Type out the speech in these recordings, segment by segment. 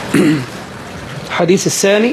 الحديث الثاني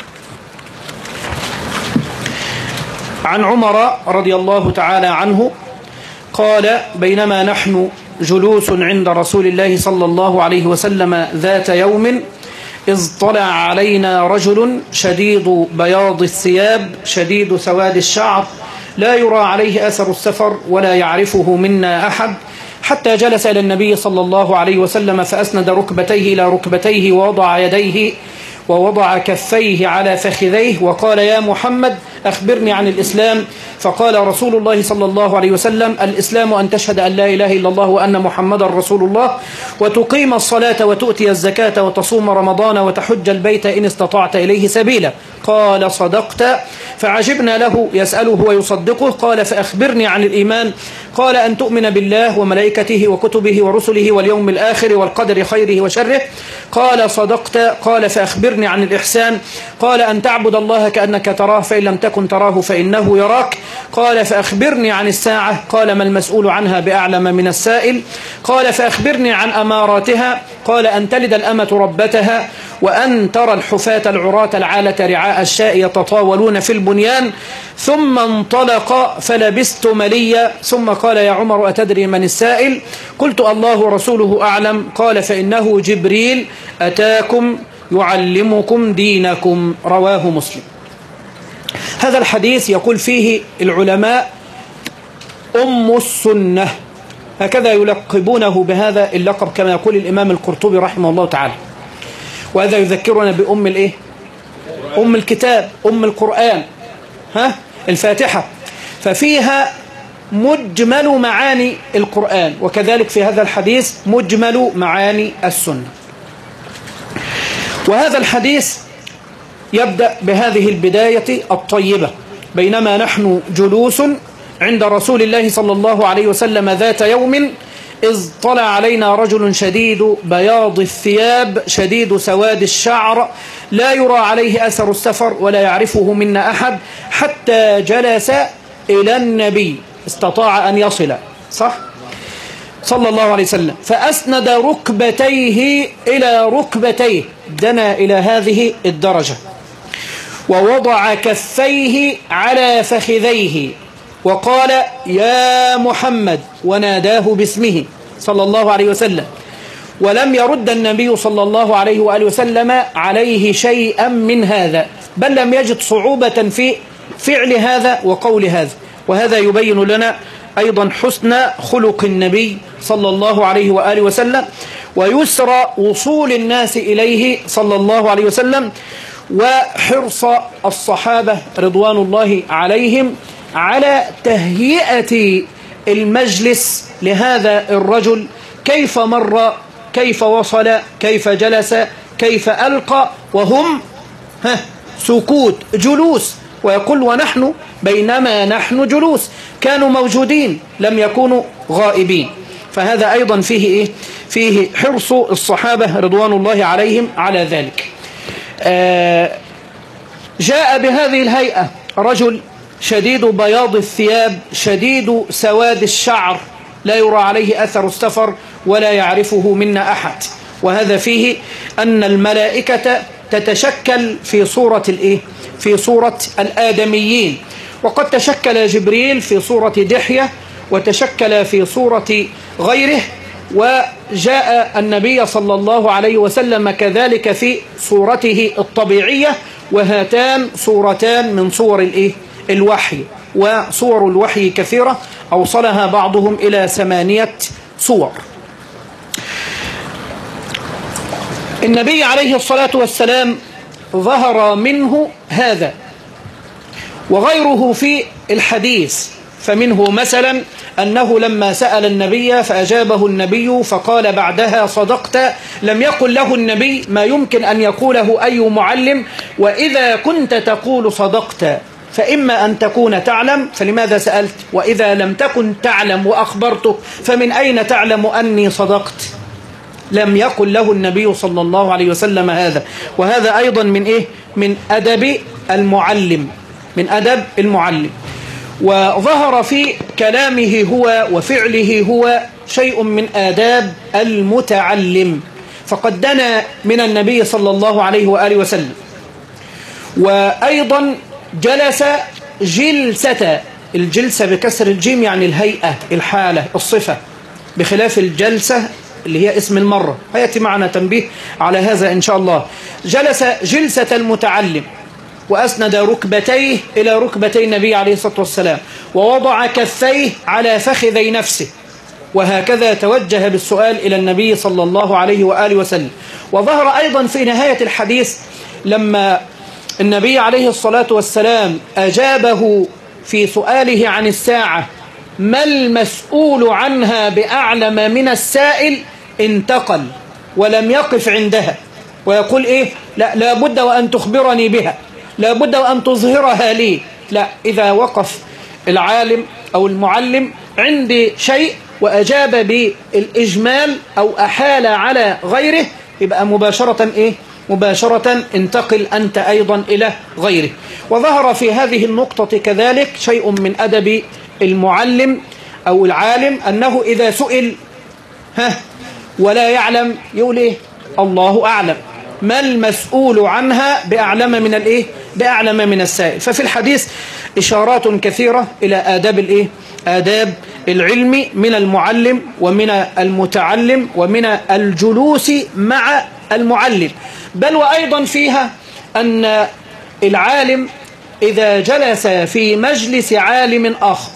عن عمر رضي الله تعالى عنه قال: بينما نحن جلوس عند رسول الله صلى الله عليه وسلم ذات يوم إذ طلع علينا رجل شديد بياض الثياب شديد سواد الشعر لا يرى عليه أثر السفر ولا يعرفه منا أحد، حتى جلس إلى النبي صلى الله عليه وسلم فأسند ركبتيه إلى ركبتيه ووضع يديه ووضع كفيه على فخذيه وقال: يا محمد أخبرني عن الإسلام. فقال رسول الله صلى الله عليه وسلم: الإسلام أن تشهد أن لا إله إلا الله وأن محمدا رسول الله وتقيم الصلاة وتؤتي الزكاة وتصوم رمضان وتحج البيت إن استطعت إليه سبيلا. قال: صدقت. فعجبنا له يسأله ويصدقه. قال: فأخبرني عن الإيمان. قال: أن تؤمن بالله وملائكته وكتبه ورسله واليوم الآخر والقدر خيره وشره. قال: صدقت. قال: فأخبرني عن الإحسان. قال: أن تعبد الله كأنك تراه فإن لم تكن تراه فإنه يراك. قال: فأخبرني عن الساعة. قال: ما المسؤول عنها بأعلم من السائل. قال: فأخبرني عن أماراتها. قال: أن تلد الأمة ربتها وأن ترى الحفاة العراة العالة رعاء الشاء يتطاولون في البنيان. ثم انطلق فلبست مليا ثم قال: يا عمر أتدري من السائل؟ قلت: الله ورسوله أعلم. قال: فإنه جبريل أتاكم يعلمكم دينكم. رواه مسلم. هذا الحديث يقول فيه العلماء أم السنة، هكذا يلقبونه بهذا اللقب كما يقول الإمام القرطبي رحمه الله تعالى. وهذا يذكرنا بأم الإيه؟ أم الكتاب، أم القرآن، الفاتحة، ففيها مجمل معاني القرآن، وكذلك في هذا الحديث مجمل معاني السنة. وهذا الحديث يبدأ بهذه البداية الطيبة: بينما نحن جلوس عند رسول الله صلى الله عليه وسلم ذات يوم إذ طلع علينا رجل شديد بياض الثياب شديد سواد الشعر لا يرى عليه أثر السفر ولا يعرفه منا أحد، حتى جلس إلى النبي، استطاع أن يصل صلى الله عليه وسلم، فأسند ركبتيه إلى ركبتيه، دنا إلى هذه الدرجة، ووضع كفيه على فخذيه وقال: يا محمد، وناداه باسمه صلى الله عليه وسلم. ولم يرد النبي صلى الله عليه وآله وسلم عليه شيئا من هذا، بل لم يجد صعوبة في فعل هذا وقول هذا. وهذا يبين لنا أيضا حسن خلق النبي صلى الله عليه وآله وسلم، ويسر وصول الناس إليه صلى الله عليه وسلم، وحرص الصحابة رضوان الله عليهم على تهيئة المجلس لهذا الرجل، كيف مر، كيف وصل، كيف جلس، كيف ألقى، وهم سكوت جلوس. ويقول: ونحن بينما نحن جلوس، كانوا موجودين لم يكونوا غائبين. فهذا أيضا فيه إيه؟ فيه حرص الصحابة رضوان الله عليهم على ذلك. جاء بهذه الهيئة رجل شديد بياض الثياب شديد سواد الشعر لا يرى عليه أثر السفر ولا يعرفه منا أحد. وهذا فيه أن الملائكة تتشكل في صورة الإيه؟ في صورة الآدميين، وقد تشكل جبريل في صورة دحية وتشكل في صورة غيره، وجاء النبي صلى الله عليه وسلم كذلك في صورته الطبيعية. وهاتان صورتان من صور الإيه؟ الوحي، وصور الوحي كثيرة أوصلها بعضهم إلى 8 صور. النبي عليه الصلاة والسلام ظهر منه هذا وغيره في الحديث، فمنه مثلا أنه لما سأل النبي فأجابه النبي فقال بعدها: صدقت. لم يقل له النبي ما يمكن أن يقوله أي معلم: وإذا كنت تقول صدقت فإما أن تكون تعلم، فلماذا سألت؟ وإذا لم تكن تعلم وأخبرتك فمن أين تعلم أني صدقت؟ لم يقل له النبي صلى الله عليه وسلم هذا. وهذا أيضا من إيه؟ من أدب المعلم، من أدب المعلم. وظهر في كلامه هو وفعله هو شيء من آداب المتعلم، فقد دنا من النبي صلى الله عليه وآله وسلم. وأيضا جلس جلسة، الجلسة بكسر الجيم يعني الهيئة، الحالة، الصفة، بخلاف الجلسة اللي هي اسم المرة. هيأتي معنا تنبيه على هذا إن شاء الله. جلس جلسة المتعلم وأسند ركبتيه إلى ركبتي النبي عليه الصلاة والسلام، ووضع كفيه على فخذي نفسه، وهكذا توجه بالسؤال إلى النبي صلى الله عليه وآله وسلم. وظهر أيضا في نهاية الحديث لما النبي عليه الصلاة والسلام أجابه في سؤاله عن الساعة: ما المسؤول عنها بأعلم من السائل، انتقل ولم يقف عندها ويقول إيه؟ لا بد وأن تخبرني بها، لا بد وأن تظهرها لي. لا، إذا وقف العالم أو المعلم عند شيء وأجاب بالإجمال أو أحال على غيره، يبقى مباشرة إيه؟ مباشرة انتقل أنت أيضا إلى غيره. وظهر في هذه النقطة كذلك شيء من أدب المعلم أو العالم، أنه إذا سئل ولا يعلم يقول إيه؟ الله أعلم. ما المسؤول عنها بأعلم من الإيه؟ بأعلم من السائل. ففي الحديث إشارات كثيرة إلى آداب الإيه؟ آداب العلم من المعلم ومن المتعلم ومن الجلوس مع المعلم. بل وأيضا فيها أن العالم إذا جلس في مجلس عالم آخر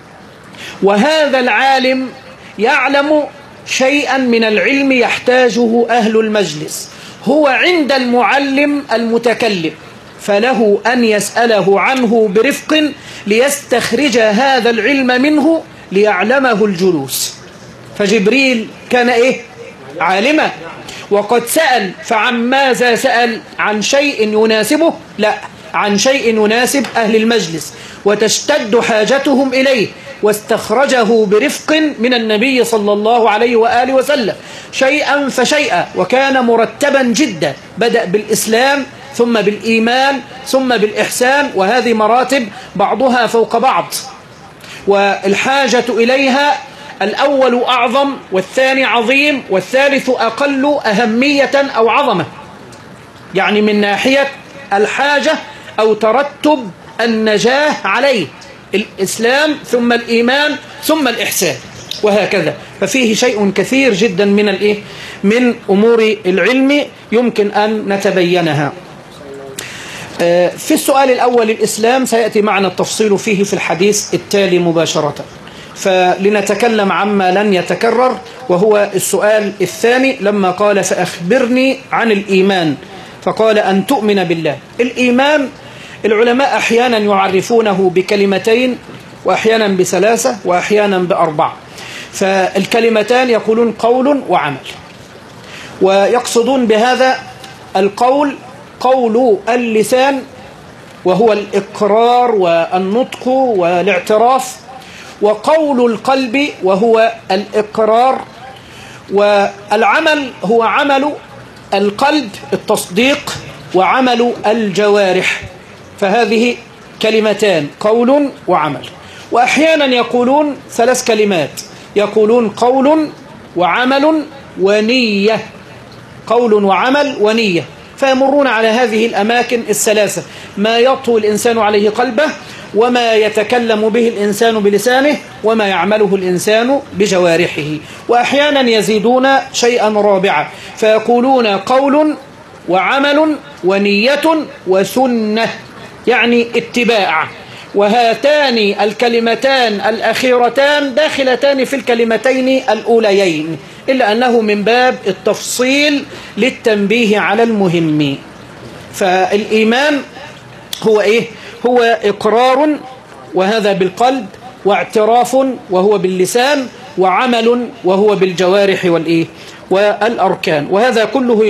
وهذا العالم يعلم شيئا من العلم يحتاجه أهل المجلس، هو عند المعلم المتكلم، فله أن يسأله عنه برفق ليستخرج هذا العلم منه ليعلمه الجلوس. فجبريل كان إيه؟ عالما، وقد سأل، فعن ماذا سأل؟ عن شيء يناسبه؟ لا، عن شيء يناسب أهل المجلس وتشتد حاجتهم إليه، واستخرجه برفق من النبي صلى الله عليه وآله وسلم شيئا فشيئا، وكان مرتبا جدا، بدأ بالإسلام ثم بالإيمان ثم بالإحسان، وهذه مراتب بعضها فوق بعض، والحاجة إليها الأول أعظم والثاني عظيم والثالث أقل أهمية أو عظمة، يعني من ناحية الحاجة أو ترتب النجاة عليه، الإسلام ثم الإيمان ثم الإحسان، وهكذا. ففيه شيء كثير جدا من الإيه؟ من أمور العلم يمكن أن نتبينها. في السؤال الأول الإسلام سيأتي معنا التفصيل فيه في الحديث التالي مباشرة، فلنتكلم عما لن يتكرر، وهو السؤال الثاني لما قال: فأخبرني عن الإيمان، فقال: أن تؤمن بالله. الإيمان العلماء أحيانا يعرفونه بكلمتين، وأحيانا بثلاثة، وأحيانا بأربعة. فالكلمتان يقولون قول وعمل، ويقصدون بهذا القول قول اللسان وهو الإقرار والنطق والاعتراف، وقول القلب وهو الإقرار، والعمل هو عمل القلب التصديق، وعمل الجوارح. فهذه كلمتان قول وعمل. وأحيانا يقولون ثلاث كلمات، يقولون قول وعمل ونية، قول وعمل ونية، فيمرون على هذه الأماكن الثلاثة: ما يطوي الإنسان عليه قلبه، وما يتكلم به الإنسان بلسانه، وما يعمله الإنسان بجوارحه. وأحيانا يزيدون شيئا رابعا فيقولون قول وعمل ونية وسنة، يعني اتباع. وهاتان الكلمتان الأخيرتان داخلتان في الكلمتين الأوليين، إلا أنه من باب التفصيل للتنبيه على المهم. فالإيمان هو إيه؟ هو إقرار، وهذا بالقلب، واعتراف وهو باللسان، وعمل وهو بالجوارح والإيه؟ والأركان. وهذا كله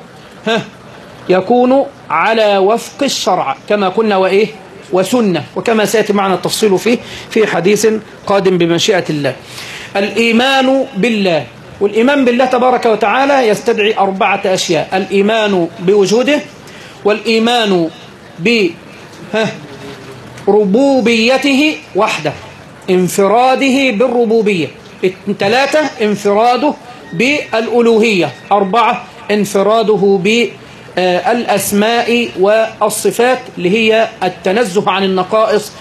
يكون على وفق الشرع كما قلنا، وإيه؟ وسنة، وكما سيأتي معنا التفصيل فيه في حديث قادم بمشيئة الله. الإيمان بالله، والإيمان بالله تبارك وتعالى يستدعي أربعة أشياء: الإيمان بوجوده، والإيمان بربوبيته وحده، انفراده بالربوبية، ثلاثة انفراده بالألوهية، أربعة انفراده بالأسماء والصفات اللي هي التنزه عن النقائص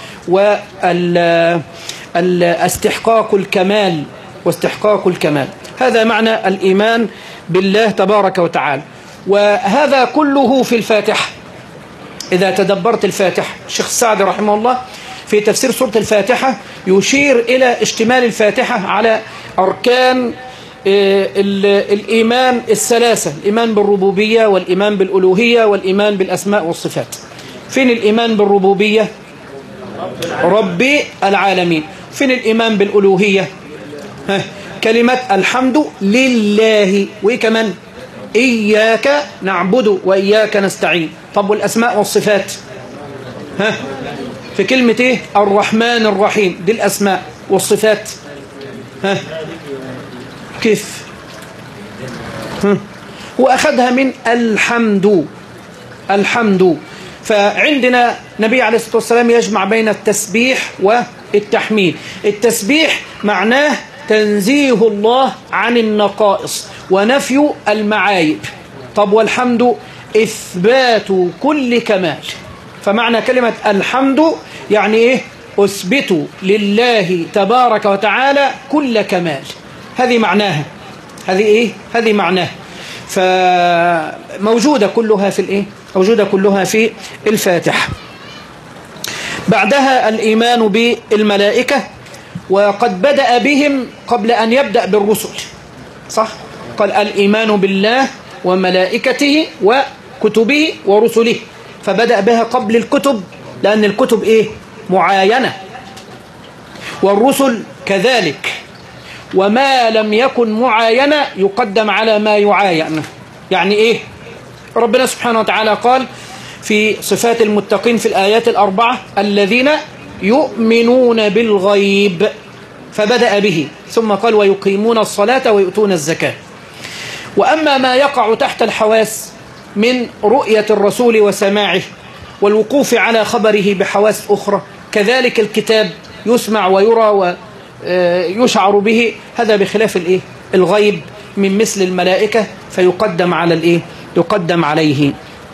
واستحقاق الكمال واستحقاق الكمال. هذا معنى الإيمان بالله تبارك وتعالى، وهذا كله في الفاتحة. إذا تدبرت الفاتحة، الشيخ السعدي رحمه الله في تفسير سورة الفاتحة يشير إلى اشتمال الفاتحة على أركان الإيمان الثلاثة: الإيمان بالربوبية والإيمان بالألوهية والإيمان بالأسماء والصفات. فين الإيمان بالربوبية؟ رب العالمين. فين الإيمان بالألوهية؟ كلمة الحمد لله. وإيه كمان؟ إياك نعبد وإياك نستعين. طب والأسماء والصفات؟ في كلمة إيه؟ الرحمن الرحيم. دي الأسماء. والصفات كيف؟ وأخذها من الحمد. الحمد. فعندنا نبي عليه الصلاة والسلام يجمع بين التسبيح والتحميد. التسبيح معناه تنزيه الله عن النقائص ونفي المعايب. طب والحمد إثبات كل كمال. فمعنى كلمة الحمد يعني إيه؟ أثبت لله تبارك وتعالى كل كمال. هذه معناها. هذه إيه؟ هذه معناها. فموجودة كلها في الإيه؟ موجودة كلها في الفاتحة. بعدها الإيمان بالملائكة، وقد بدأ بهم قبل أن يبدأ بالرسل. صح؟ قال الإيمان بالله وملائكته وكتبه ورسله، فبدأ بها قبل الكتب، لأن الكتب إيه؟ معاينة، والرسل كذلك. وما لم يكن معاينة يقدم على ما يعاين. يعني إيه؟ ربنا سبحانه وتعالى قال في صفات المتقين في الآيات الأربعة: الذين يؤمنون بالغيب، فبدأ به، ثم قال ويقيمون الصلاة ويؤتون الزكاة. وأما ما يقع تحت الحواس من رؤية الرسول وسماعه والوقوف على خبره بحواس أخرى، كذلك الكتاب يسمع ويرى ويشعر به، هذا بخلاف الإيه؟ الغيب من مثل الملائكة، فيقدم على الإيه؟ يقدم عليه.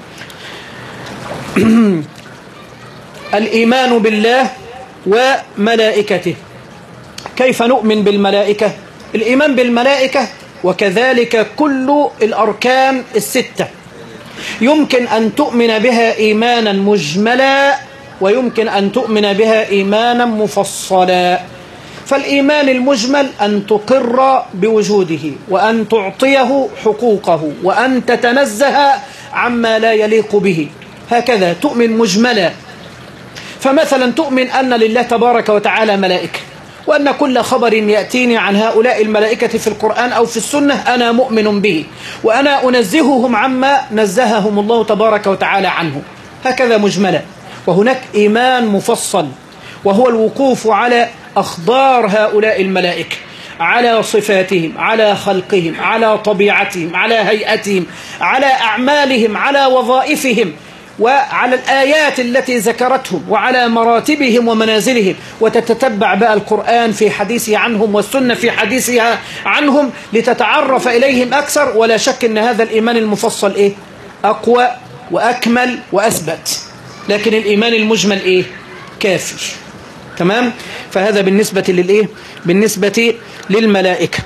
الإيمان بالله وملائكته. كيف نؤمن بالملائكة؟ الإيمان بالملائكة وكذلك كل الأركان الستة يمكن أن تؤمن بها إيمانا مجملا، ويمكن أن تؤمن بها إيمانا مفصلا. فالإيمان المجمل أن تقر بوجوده، وأن تعطيه حقوقه، وأن تتنزه عما لا يليق به، هكذا تؤمن مجملا. فمثلا تؤمن أن لله تبارك وتعالى ملائكة، وأن كل خبر يأتيني عن هؤلاء الملائكة في القرآن أو في السنة أنا مؤمن به، وأنا أنزههم عما نزههم الله تبارك وتعالى عنه، هكذا مجملا. وهناك إيمان مفصل، وهو الوقوف على أخبار هؤلاء الملائكة، على صفاتهم، على خلقهم، على طبيعتهم، على هيئتهم، على أعمالهم، على وظائفهم، وعلى الآيات التي ذكرتهم، وعلى مراتبهم ومنازلهم. وتتتبع بقى القرآن في حديثه عنهم والسنة في حديثها عنهم لتتعرف إليهم أكثر. ولا شك أن هذا الإيمان المفصل إيه؟ أقوى وأكمل وأثبت. لكن الإيمان المجمل إيه؟ كافي. تمام؟ فهذا بالنسبة للإيه؟ بالنسبة للملائكة.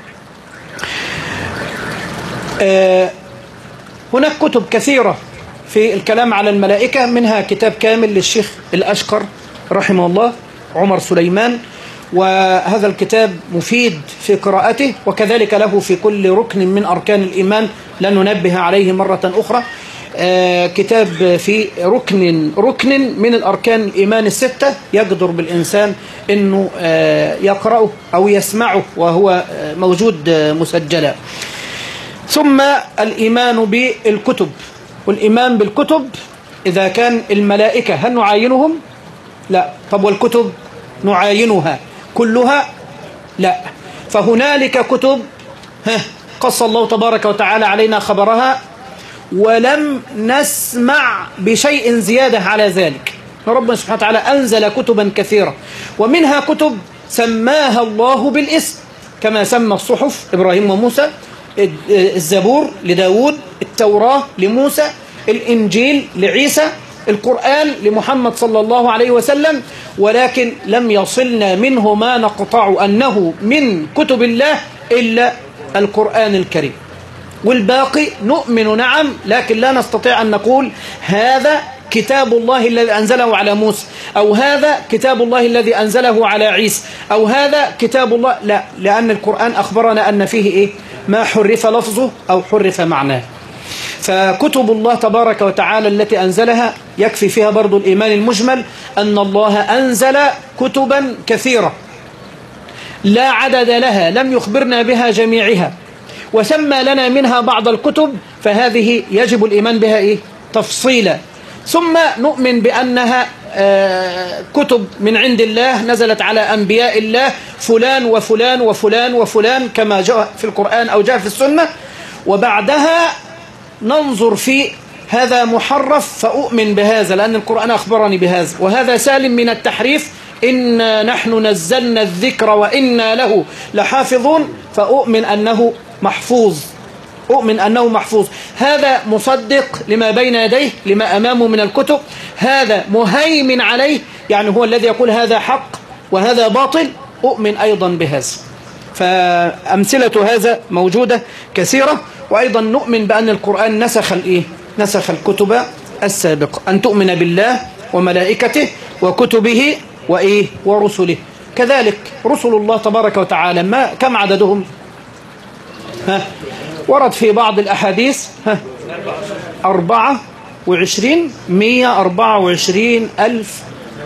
هناك كتب كثيرة في الكلام على الملائكة، منها كتاب كامل للشيخ الأشقر رحمه الله عمر سليمان، وهذا الكتاب مفيد في قراءته، وكذلك له في كل ركن من أركان الإيمان، لن ننبه عليه مرة أخرى. كتاب في ركن من الأركان الإيمان الستة يقدر بالإنسان أنه يقرأه أو يسمعه، وهو موجود مسجلا. ثم الإيمان بالكتب. والإيمان بالكتب إذا كان الملائكة هل نعاينهم؟ لا. طب والكتب نعاينها كلها؟ لا. فهنالك كتب قص الله تبارك وتعالى علينا خبرها، ولم نسمع بشيء زيادة على ذلك. ربنا سبحانه وتعالى أنزل كتبا كثيرة، ومنها كتب سماها الله بالاسم، كما سمى الصحف إبراهيم وموسى الزبور لداود، التوراة لموسى، الإنجيل لعيسى، القرآن لمحمد صلى الله عليه وسلم، ولكن لم يصلنا منه ما نقطع أنه من كتب الله إلا القرآن الكريم، والباقي نؤمن نعم، لكن لا نستطيع أن نقول هذا كتاب الله الذي أنزله على موسى، أو هذا كتاب الله الذي أنزله على عيسى، أو هذا كتاب الله، لا، لأن القرآن أخبرنا أن فيه إيه؟ ما حرف لفظه أو حرف معناه. فكتب الله تبارك وتعالى التي أنزلها يكفي فيها برضو الإيمان المجمل أن الله أنزل كتبا كثيرة لا عدد لها، لم يخبرنا بها جميعها، وسمى لنا منها بعض الكتب، فهذه يجب الإيمان بها إيه؟ تفصيلا. ثم نؤمن بأنها كتب من عند الله نزلت على أنبياء الله فلان وفلان وفلان وفلان كما جاء في القرآن أو جاء في السنة، وبعدها ننظر في هذا محرف فأؤمن بهذا لأن القرآن أخبرني بهذا، وهذا سالم من التحريف، إنا نحن نزلنا الذكر وإنا له لحافظون، فأؤمن أنه محفوظ، أؤمن أنه محفوظ. هذا مصدق لما بين يديه، لما أمامه من الكتب، هذا مهيمن عليه، يعني هو الذي يقول هذا حق وهذا باطل، أؤمن أيضا بهذا. فأمثلة هذا موجودة كثيرة. وأيضا نؤمن بأن القرآن نسخ الكتب السابقة، أن تؤمن بالله وملائكته وكتبه ورسله. كذلك رسل الله تبارك وتعالى كم عددهم؟ ورد في بعض الأحاديث 124 ألف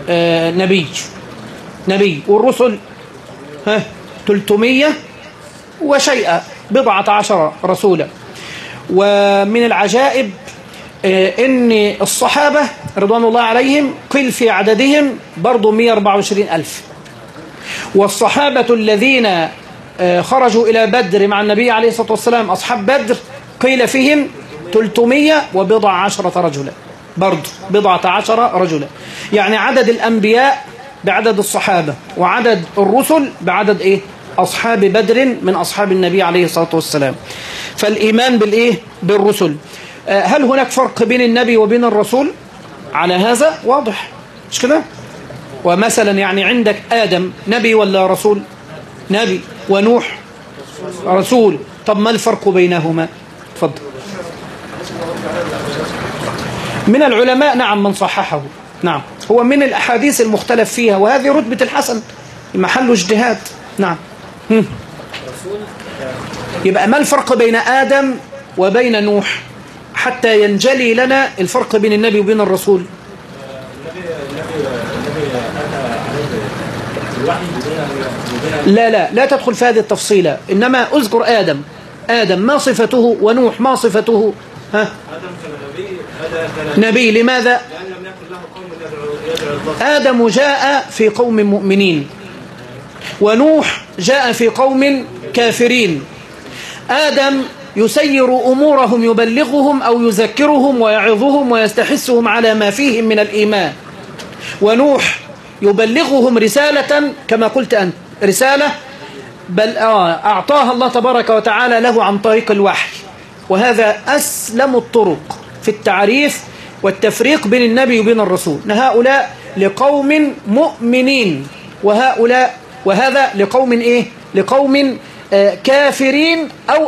نبي، والرسل 300 وشيئا، 14 رسولا. ومن العجائب ان الصحابة رضوان الله عليهم قيل في عددهم برضو 124 ألف، والصحابة الذين خرجوا إلى بدر مع النبي عليه الصلاة والسلام أصحاب بدر قيل فيهم 310 رجلا، برضو 10 رجلا، يعني عدد الأنبياء بعدد الصحابة، وعدد الرسل بعدد أصحاب بدر من أصحاب النبي عليه الصلاة والسلام. فالإيمان بالرسل. هل هناك فرق بين النبي وبين الرسول؟ على هذا واضح، مش كده؟ ومثلا يعني عندك آدم نبي ولا رسول؟ نبي. ونوح رسول. طب ما الفرق بينهما؟ تفضل. من العلماء نعم من صححه، نعم، هو من الأحاديث المختلف فيها، وهذه رتبة الحسن محل اجتهاد. نعم. يبقى ما الفرق بين آدم وبين نوح حتى ينجلي لنا الفرق بين النبي وبين الرسول؟ لا تدخل في هذه التفصيلة، إنما أذكر آدم ما صفته، ونوح ما صفته؟ آدم كان نبي. لماذا؟ لأن لم يكن له قوم يدعو. آدم جاء في قوم مؤمنين، ونوح جاء في قوم كافرين. آدم يسير أمورهم، يبلغهم أو يذكرهم ويعظهم ويستحثهم على ما فيهم من الإيمان، ونوح يبلغهم رسالة كما قلت أنت، رسالة بل أعطاها الله تبارك وتعالى له عن طريق الوحي. وهذا أسلم الطرق في التعريف والتفريق بين النبي وبين الرسول، هؤلاء لقوم مؤمنين، وهذا لقوم لقوم كافرين أو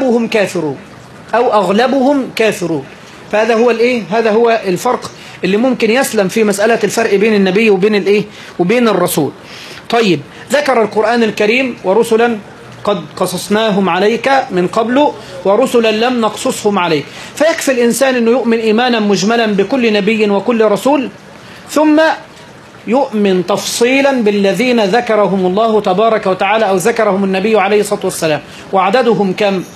أغلبهم كافرون. فهذا هو هذا هو الفرق اللي ممكن يسلم في مسألة الفرق بين النبي وبين الرسول. طيب، ذكر القرآن الكريم ورسلا قد قصصناهم عليك من قبل ورسلا لم نقصصهم عليك. فيكفي الإنسان أنه يؤمن إيمانا مجملا بكل نبي وكل رسول، ثم يؤمن تفصيلا بالذين ذكرهم الله تبارك وتعالى أو ذكرهم النبي عليه الصلاة والسلام. وعددهم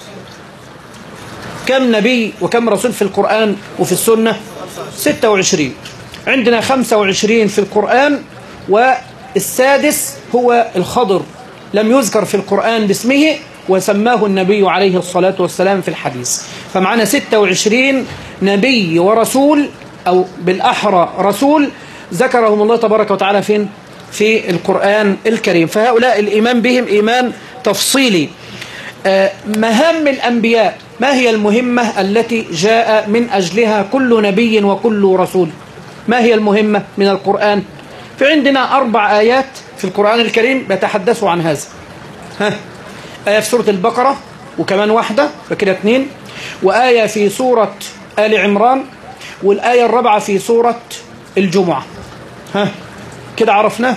كم نبي وكم رسول في القرآن وفي السنة؟ 26. عندنا 25 في القرآن، والسادس هو الخضر، لم يذكر في القرآن باسمه وسماه النبي عليه الصلاة والسلام في الحديث. فمعنا 26 نبي ورسول، أو بالأحرى رسول، ذكرهم الله تبارك وتعالى فين؟ في القرآن الكريم. فهؤلاء الإيمان بهم إيمان تفصيلي. مهام الأنبياء، ما هي المهمة التي جاء من أجلها كل نبي وكل رسول؟ ما هي المهمة من القرآن؟ في عندنا 4 آيات في القرآن الكريم بيتحدثوا عن هذا. آية في سورة البقرة وكمان واحدة فكده 2، وآية في سورة آل عمران، والآية الرابعة في سورة الجمعة. كده عرفناه.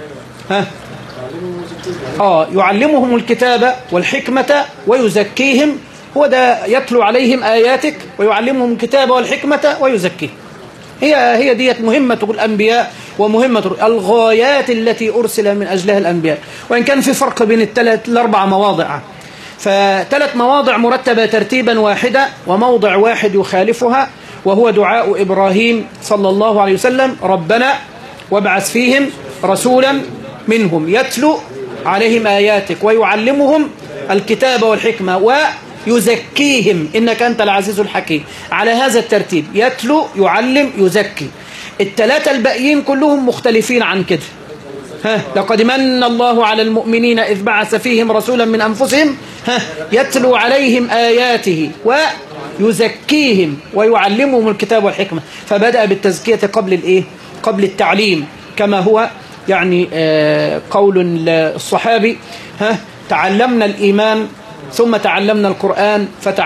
يعلمهم الكتاب والحكمة ويزكيهم، هو ده يتلو عليهم آياتك ويعلمهم الكتاب والحكمة ويزكيهم. هي ديت مهمة الأنبياء ومهمة الغايات التي أرسل من أجلها الأنبياء. وإن كان في فرق بين ال4 مواضع، ف3 مواضع مرتبة ترتيبا واحدا، وموضع واحد يخالفها، وهو دعاء إبراهيم صلى الله عليه وسلم: ربنا وابعث فيهم رسولا منهم يتلو عليهم آياتك ويعلمهم الكتاب والحكمة ويزكيهم إنك أنت العزيز الحكيم. على هذا الترتيب: يتلو، يعلم، يزكي. ال3 الباقيين كلهم مختلفين عن كده. لقد من الله على المؤمنين إذ بعث فيهم رسولا من أنفسهم يتلو عليهم آياته ويزكيهم ويعلمهم الكتاب والحكمة. فبدأ بالتزكية قبل التعليم، كما هو يعني قول الصحابي: تعلمنا الإيمان ثم تعلمنا القرآن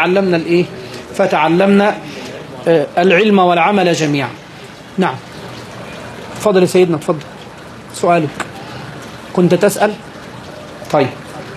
فتعلمنا العلم والعمل جميعا. نعم. تفضل يا سيدنا، تفضل سؤالك. كنت تسأل؟ طيب.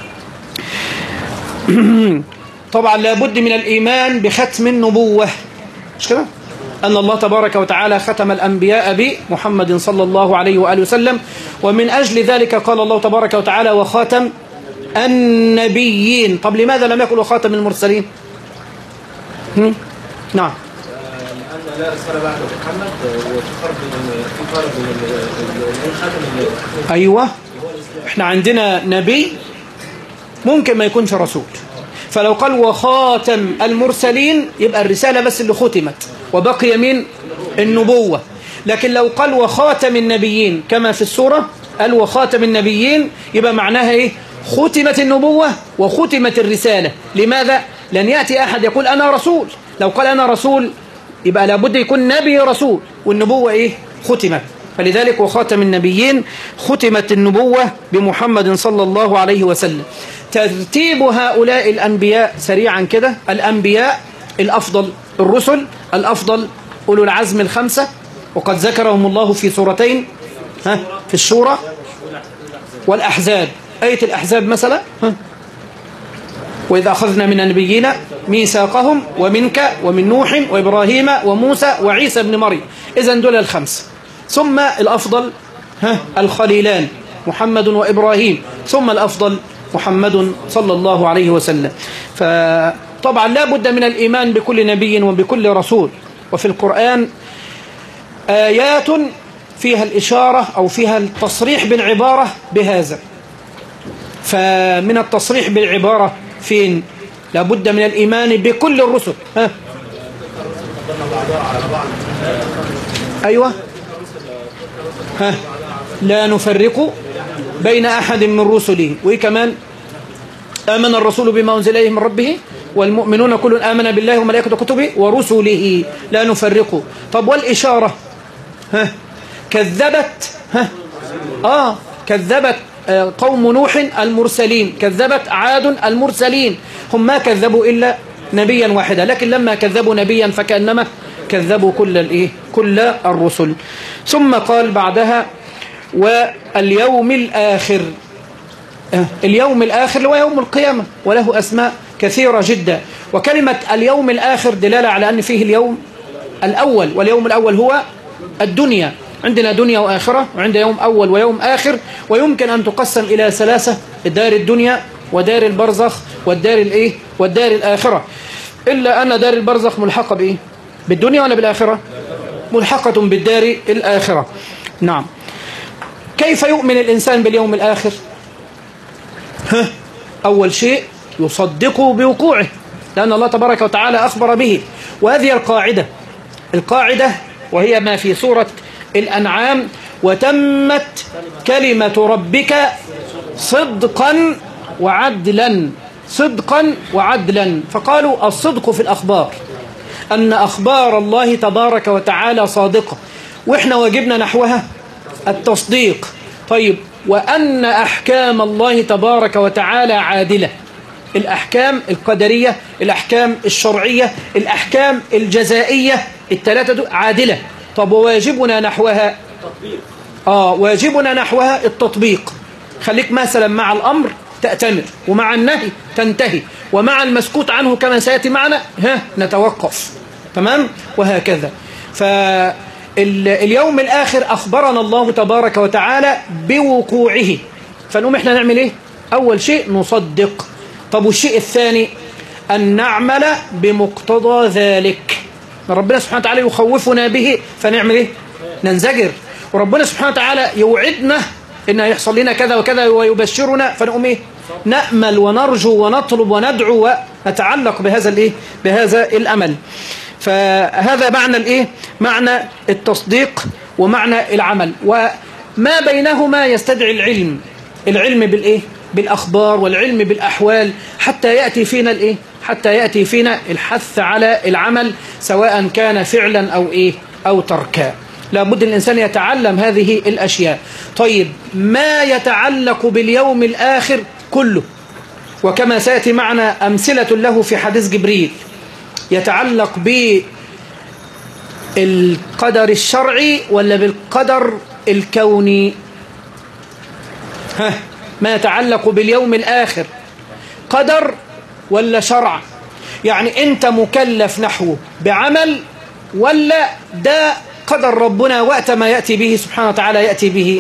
طبعا لابد من الإيمان بختم النبوة، مش كده؟ أن الله تبارك وتعالى ختم الأنبياء بمحمد صلى الله عليه وآله وسلم، ومن أجل ذلك قال الله تبارك وتعالى: وخاتم النبيين. طب لماذا لم يقل وخاتم المرسلين؟ نعم. لأن لا رسالة بعد محمد، وفي فرق بين خاتم. أيوة، احنا عندنا نبي ممكن ما يكونش رسول، فلو قال وخاتم المرسلين يبقى الرسالة بس اللي ختمت وبقي من النبوة. لكن لو قال وخاتم النبيين كما في السورة قال وخاتم النبيين، يبقى معناها ايه؟ ختمت النبوة وختمت الرسالة. لماذا؟ لن يأتي أحد يقول أنا رسول. لو قال أنا رسول يبقى لابد يكون نبي رسول، والنبوة ايه؟ ختمت. فلذلك وخاتم النبيين ختمت النبوة بمحمد صلى الله عليه وسلم. ترتيب هؤلاء الأنبياء سريعا كده: الأنبياء الأفضل، الرسل الأفضل، أولو العزم ال5، وقد ذكرهم الله في سورتين، في الشورى والأحزاب. آية الأحزاب مثلا: وإذا أخذنا من النبيين ميثاقهم ومنك ومن نوح وإبراهيم وموسى وعيسى بن مريم. إذن دول ال5. ثم الأفضل الخليلان محمد وإبراهيم، ثم الأفضل محمد صلى الله عليه وسلم. فطبعا لا بد من الإيمان بكل نبي وبكل رسول. وفي القرآن آيات فيها الإشارة أو فيها التصريح بالعبارة بهذا. فمن التصريح بالعبارة فين؟ لا بد من الإيمان بكل الرسل. أيوة. لا نفرق بين أحد من رسله. وإيه كمان؟ آمن الرسول بما أنزل إليه من ربه والمؤمنون كل آمن بالله وملائكته وكتبه ورسله لا نفرق. طب والإشارة؟ كذبت كذبت قوم نوح المرسلين، كذبت عاد المرسلين. هم ما كذبوا إلا نبيا واحدا، لكن لما كذبوا نبيا فكأنما كذبوا كل الرسل. ثم قال بعدها: واليوم الآخر. اليوم الآخر هو يوم القيامة، وله أسماء كثيرة جدا. وكلمة اليوم الآخر دلالة على أن فيه اليوم الأول، واليوم الأول هو الدنيا. عندنا دنيا وآخرة، وعندنا يوم أول ويوم آخر، ويمكن أن تقسم إلى 3: الدار الدنيا ودار البرزخ والدار الآخرة. إلا أن دار البرزخ ملحقة بإيه؟ بالدنيا ولا بالآخرة؟ ملحقة بالدار الآخرة. نعم. كيف يؤمن الإنسان باليوم الآخر؟ أول شيء يصدقه بوقوعه، لأن الله تبارك وتعالى أخبر به. وهذه القاعدة وهي ما في سورة الأنعام: وتمت كلمة ربك صدقا وعدلا. صدقا وعدلا. فقالوا الصدق في الأخبار، أن أخبار الله تبارك وتعالى صادقة، وإحنا واجبنا نحوها التصديق. طيب، وأن أحكام الله تبارك وتعالى عادلة، الأحكام القدرية، الأحكام الشرعية، الأحكام الجزائية، الثلاثة دول عادلة. طب وواجبنا نحوها واجبنا نحوها التطبيق. خليك مثلا مع الأمر تأتمر، ومع النهي تنتهي، ومع المسكوت عنه كما سيأتي معنا نتوقف. تمام؟ وهكذا. فاليوم الآخر أخبرنا الله تبارك وتعالى بوقوعه، فنقوم إحنا نعمل إيه؟ أول شيء نصدق. طب والشيء الثاني أن نعمل بمقتضى ذلك. ربنا سبحانه وتعالى يخوفنا به فنعمل إيه؟ ننزجر. وربنا سبحانه وتعالى يوعدنا إن يحصل لنا كذا وكذا ويبشرنا فنقوم إيه؟ نأمل ونرجو ونطلب وندعو ونتعلق بهذا الإيه؟ بهذا الأمل. فهذا معنى الإيه؟ معنى التصديق ومعنى العمل، وما بينهما يستدعي العلم بالإيه؟ بالأخبار والعلم بالأحوال، حتى يأتي فينا الإيه؟ حتى يأتي فينا الحث على العمل، سواء كان فعلا أو إيه؟ أو تركا. لابد الإنسان يتعلم هذه الأشياء. طيب، ما يتعلق باليوم الآخر كله، وكما سيأتي معنا أمثلة له في حديث جبريل، يتعلق بالقدر الشرعي ولا بالقدر الكوني؟ ما يتعلق باليوم الآخر قدر ولا شرع؟ يعني أنت مكلف نحوه بعمل، ولا ده قدر ربنا وقت ما يأتي به سبحانه وتعالى يأتي به؟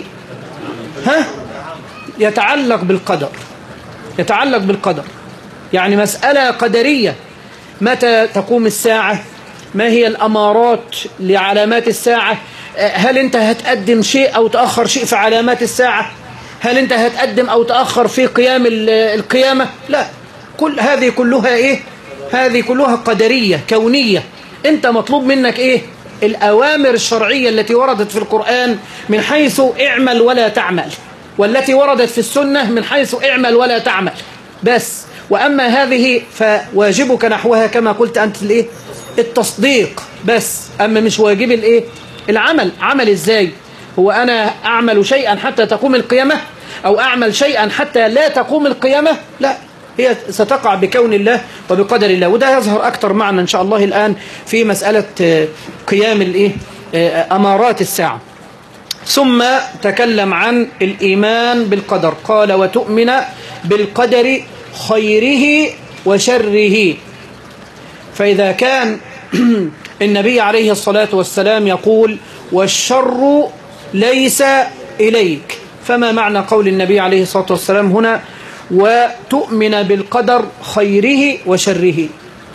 يتعلق بالقدر، يتعلق بالقدر. يعني مسألة قدرية. متى تقوم الساعة؟ ما هي الأمارات لعلامات الساعة؟ هل أنت هتقدم شيء أو تأخر شيء في علامات الساعة؟ هل أنت هتقدم أو تأخر في قيام القيامة؟ لا، كل هذه كلها إيه؟ هذه كلها قدرية كونية. أنت مطلوب منك إيه؟ الأوامر الشرعية التي وردت في القرآن من حيث اعمل ولا تعمل، والتي وردت في السنة من حيث اعمل ولا تعمل بس. وأما هذه فواجبك نحوها كما قلت أنت الإيه؟ التصديق بس. أما مش واجب الإيه؟ العمل. عمل إزاي؟ هو أنا أعمل شيئا حتى تقوم القيامة، أو أعمل شيئا حتى لا تقوم القيامة؟ لا، هي ستقع بكون الله وبقدر الله. وده يظهر أكتر معنا إن شاء الله الآن في مسألة قيام الإيه؟ أمارات الساعة. ثم تكلم عن الإيمان بالقدر، قال وتؤمن بالقدر خيره وشره. فإذا كان النبي عليه الصلاة والسلام يقول والشر ليس إليك، فما معنى قول النبي عليه الصلاة والسلام هنا وتؤمن بالقدر خيره وشره؟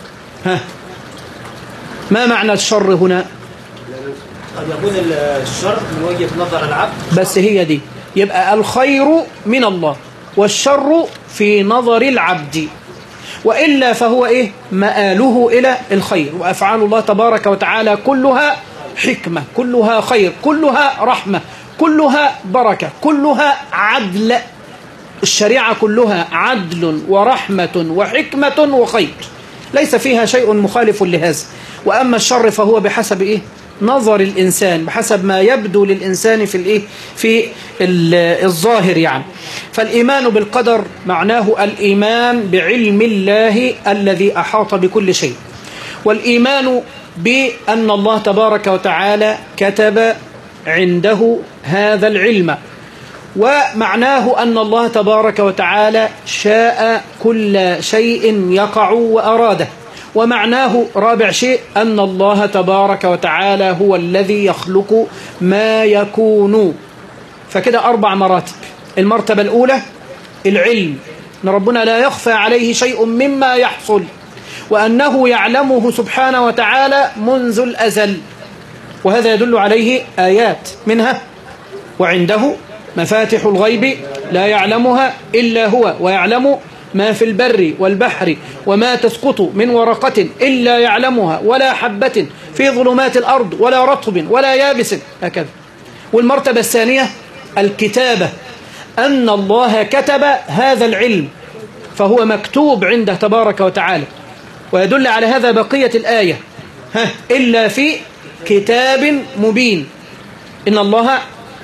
ما معنى الشر هنا؟ قد يكون الشر من وجهة نظر العبد، بس هي دي. يبقى الخير من الله والشر في نظر العبد، وإلا فهو إيه؟ مآله إلى الخير. وأفعال الله تبارك وتعالى كلها حكمة، كلها خير، كلها رحمة، كلها بركة، كلها عدل. الشريعة كلها عدل ورحمة وحكمة وخير، ليس فيها شيء مخالف لهذا. وأما الشر فهو بحسب إيه؟ نظر الإنسان، بحسب ما يبدو للإنسان في الإيه؟ في الظاهر يعني. فالإيمان بالقدر معناه الإيمان بعلم الله الذي أحاط بكل شيء، والإيمان بأن الله تبارك وتعالى كتب عنده هذا العلم، ومعناه أن الله تبارك وتعالى شاء كل شيء يقع وأراده. ومعناه رابع شيء أن الله تبارك وتعالى هو الذي يخلق ما يكون. فكده 4 مراتب. المرتبة الأولى العلم، أن ربنا لا يخفى عليه شيء مما يحصل، وأنه يعلمه سبحانه وتعالى منذ الأزل، وهذا يدل عليه آيات منها وعنده مفاتح الغيب لا يعلمها إلا هو، ويعلم ما في البر والبحر وما تسقط من ورقة إلا يعلمها، ولا حبة في ظلمات الأرض ولا رطب ولا يابس، هكذا. والمرتبة الثانية الكتابة، أن الله كتب هذا العلم فهو مكتوب عنده تبارك وتعالى. ويدل على هذا بقية الآية إلا في كتاب مبين. إن الله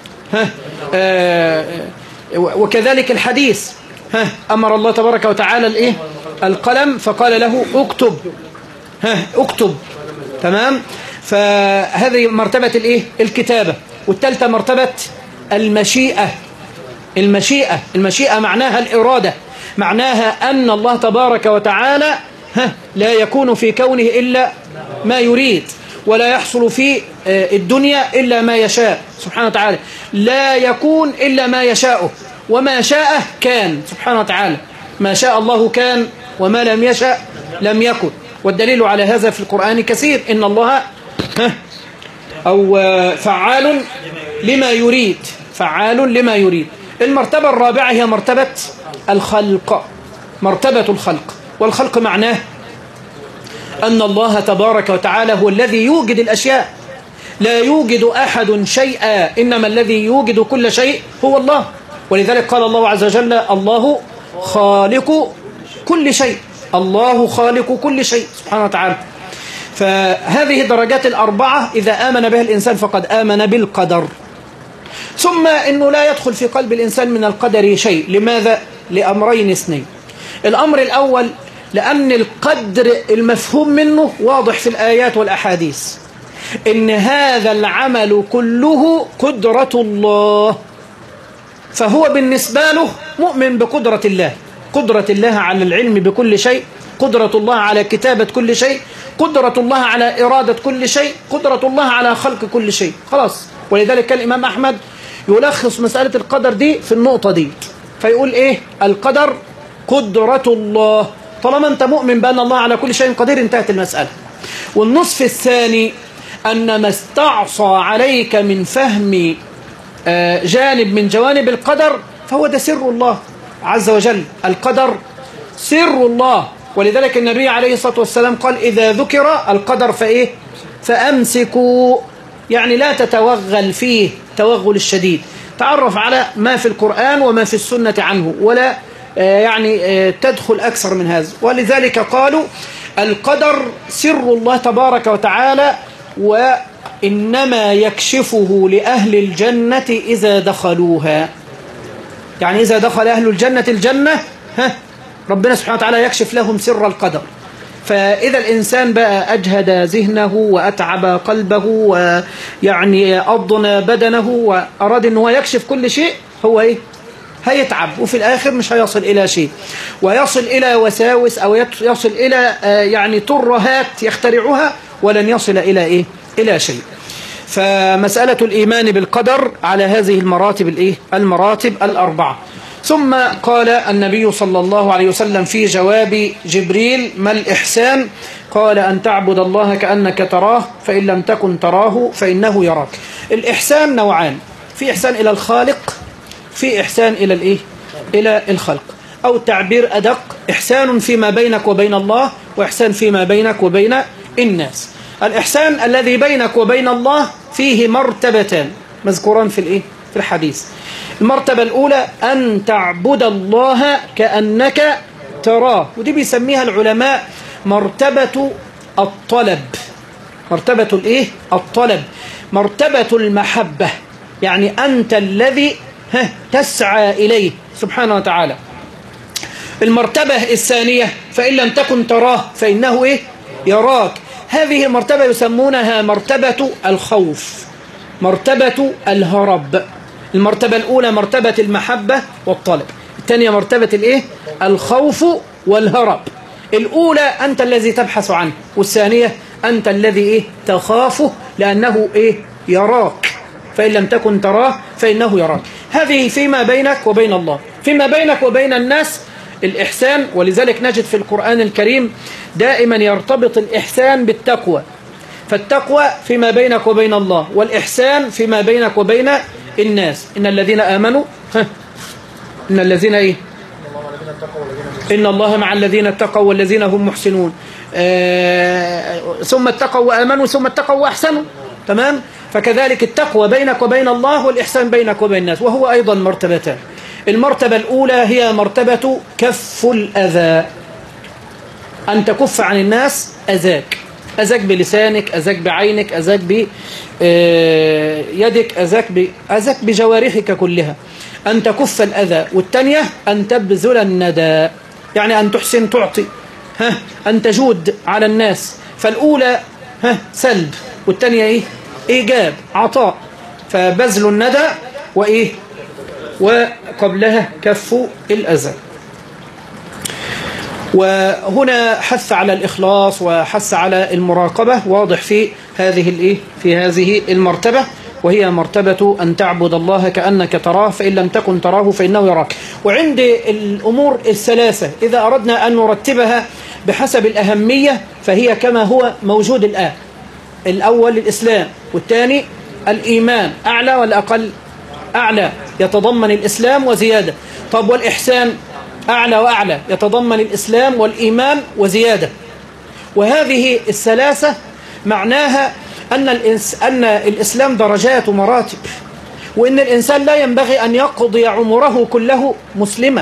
وكذلك الحديث أمر الله تبارك وتعالى القلم فقال له اكتب اكتب. تمام. فهذه مرتبة الكتابة. والثالثة مرتبة المشيئة. المشيئة معناها الإرادة، معناها أن الله تبارك وتعالى لا يكون في كونه إلا ما يريد، ولا يحصل في الدنيا إلا ما يشاء سبحانه وتعالى، لا يكون إلا ما يشاءه، وما شاء كان سبحانه وتعالى. ما شاء الله كان، وما لم يشاء لم يكن. والدليل على هذا في القرآن كثير. إن الله أو فعال لما يريد، فعال لما يريد. المرتبة الرابعة هي مرتبة الخلق. مرتبة الخلق. والخلق معناه أن الله تبارك وتعالى هو الذي يوجد الأشياء. لا يوجد أحد شيئا، إنما الذي يوجد كل شيء هو الله. ولذلك قال الله عز وجل الله خالق كل شيء. الله خالق كل شيء سبحانه وتعالى. فهذه الدرجات الأربعة إذا آمن بها الإنسان فقد آمن بالقدر. ثم إنه لا يدخل في قلب الإنسان من القدر شيء. لماذا؟ لأمرين اثنين. الأمر الأول لأن القدر المفهوم منه واضح في الآيات والأحاديث، إن هذا العمل كله قدرة الله، فهو بالنسبة له مؤمن بقدرة الله. قدرة الله على العلم بكل شيء، قدرة الله على كتابة كل شيء، قدرة الله على إرادة كل شيء، قدرة الله على خلق كل شيء. خلاص. ولذلك كان الإمام أحمد يلخص مسألة القدر دي في النقطة دي، فيقول إيه؟ القدر قدرة الله. طالما أنت مؤمن بأن الله على كل شيء قدير انتهت المسألة. والنصف الثاني أن ما استعصى عليك من فهم جانب من جوانب القدر فهو ده سر الله عز وجل. القدر سر الله. ولذلك النبي عليه الصلاة والسلام قال إذا ذكر القدر فإيه؟ فأمسكوا، يعني لا تتوغل فيه توغل الشديد. تعرف على ما في القرآن وما في السنة عنه، ولا يعني تدخل أكثر من هذا. ولذلك قالوا القدر سر الله تبارك وتعالى، وإنما يكشفه لأهل الجنة إذا دخلوها. يعني إذا دخل أهل الجنة الجنة ربنا سبحانه وتعالى يكشف لهم سر القدر. فإذا الإنسان بقى أجهد ذهنه وأتعب قلبه ويعني أضن بدنه وأراد أنه يكشف كل شيء، هو إيه؟ هيتعب، وفي الآخر مش هيصل إلى شيء، ويصل إلى وساوس أو يصل إلى يعني ترهات يخترعها، ولن يصل إلى إيه؟ إلى شيء. فمسألة الإيمان بالقدر على هذه المراتب المراتب الأربعة. ثم قال النبي صلى الله عليه وسلم في جواب جبريل ما الإحسان؟ قال أن تعبد الله كأنك تراه فإن لم تكن تراه فإنه يراك. الإحسان نوعان، في إحسان إلى الخالق، في إحسان إلى إلى الخلق. أو تعبير أدق، إحسان فيما بينك وبين الله، وإحسان فيما بينك وبين الناس. الإحسان الذي بينك وبين الله فيه مرتبتان مذكوران في الحديث. المرتبة الأولى أن تعبد الله كأنك تراه، ودي بيسميها العلماء مرتبة الطلب. مرتبة الطلب، مرتبة المحبة، يعني أنت الذي تسعى إليه سبحانه وتعالى. المرتبة الثانية فإن لم تكن تراه فإنه يراك. هذه المرتبة يسمونها مرتبة الخوف، مرتبة الهرب. المرتبة الأولى مرتبة المحبة والطلب، الثانية مرتبة الخوف والهرب. الأولى أنت الذي تبحث عنه، والثانية أنت الذي تخافه لأنه يراك. فإن لم تكن تراه فإنه يراك. هذه فيما بينك وبين الله. فيما بينك وبين الناس الإحسان، ولذلك نجد في القرآن الكريم دائما يرتبط الإحسان بالتقوى. فالتقوى فيما بينك وبين الله، والإحسان فيما بينك وبين الناس. إن الذين آمنوا إن الذين إن الله مع الذين اتقوا والذين هم محسنون، ثم اتقوا وآمنوا ثم اتقوا وأحسنوا. تمام. فكذلك التقوى بينك وبين الله، والإحسان بينك وبين الناس، وهو أيضا مرتبتان. المرتبة الأولى هي مرتبة كف الأذى، أن تكف عن الناس أذاك، أذاك بلسانك، أذاك بعينك، أذاك بيدك، أذاك بجوارحك كلها، أن تكف الأذى. والثانية أن تبذل الندى، يعني أن تحسن تعطي، أن تجود على الناس. فالأولى سلب، والثانية إيه؟ إيجاب، عطاء. فبذل الندى وإيه؟ وقبلها كف الأذى. وهنا حث على الإخلاص وحث على المراقبة، واضح في هذه المرتبة، وهي مرتبة أن تعبد الله كأنك تراه، فإن لم تكن تراه فإنه يراك. وعند الأمور الثلاثة إذا أردنا أن نرتبها بحسب الأهمية فهي كما هو موجود الآن. الأول الإسلام، والثاني الإيمان، أعلى ولا أقل؟ أعلى، يتضمن الإسلام وزيادة. طب والإحسان؟ أعلى وأعلى، يتضمن الإسلام والإيمان وزيادة. وهذه الثلاثة معناها أن الإسلام درجات ومراتب، وإن الإنسان لا ينبغي أن يقضي عمره كله مسلما،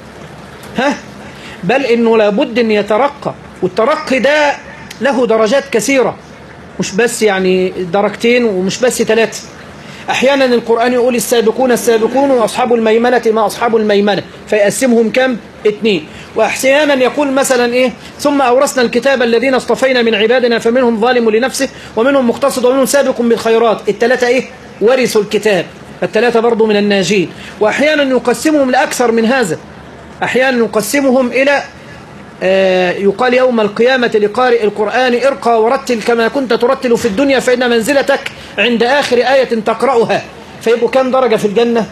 بل إنه لابد أن يترقى، والترقي ده له درجات كثيرة، مش بس يعني درجتين ومش بس 3. أحيانا القرآن يقول السابقون السابقون وأصحاب الميمنة ما أصحاب الميمنة، فيقسمهم كم؟ 2. وأحيانا يقول مثلا إيه؟ ثم أورثنا الكتاب الذين اصطفينا من عبادنا فمنهم ظالم لنفسه ومنهم مقتصد ومنهم سابق بالخيرات. الثلاثة إيه؟ ورثوا الكتاب، الثلاثة برضو من الناجين. وأحيانا يقسمهم لأكثر من هذا، أحيانا يقسمهم إلى يقال يوم القيامة لقارئ القرآن ارقى ورتل كما كنت ترتل في الدنيا فإن منزلتك عند آخر آية تقرأها. فيبقوا كم درجة في الجنة؟